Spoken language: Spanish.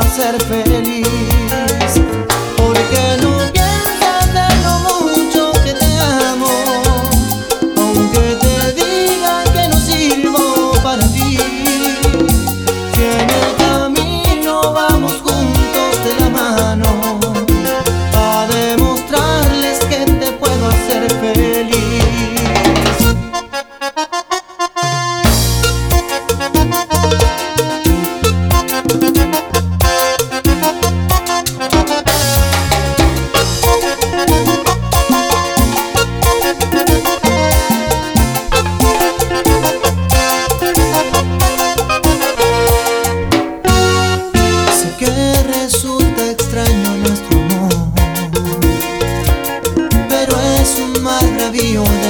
ser feliz. Porque no piensas de lo mucho que te amo, aunque te digan que no sirvo para ti. Si en el camino vamos juntos de la mano, a demostrarles que te puedo hacer feliz. Resulta extraño nuestro amor, pero es un mal bravío de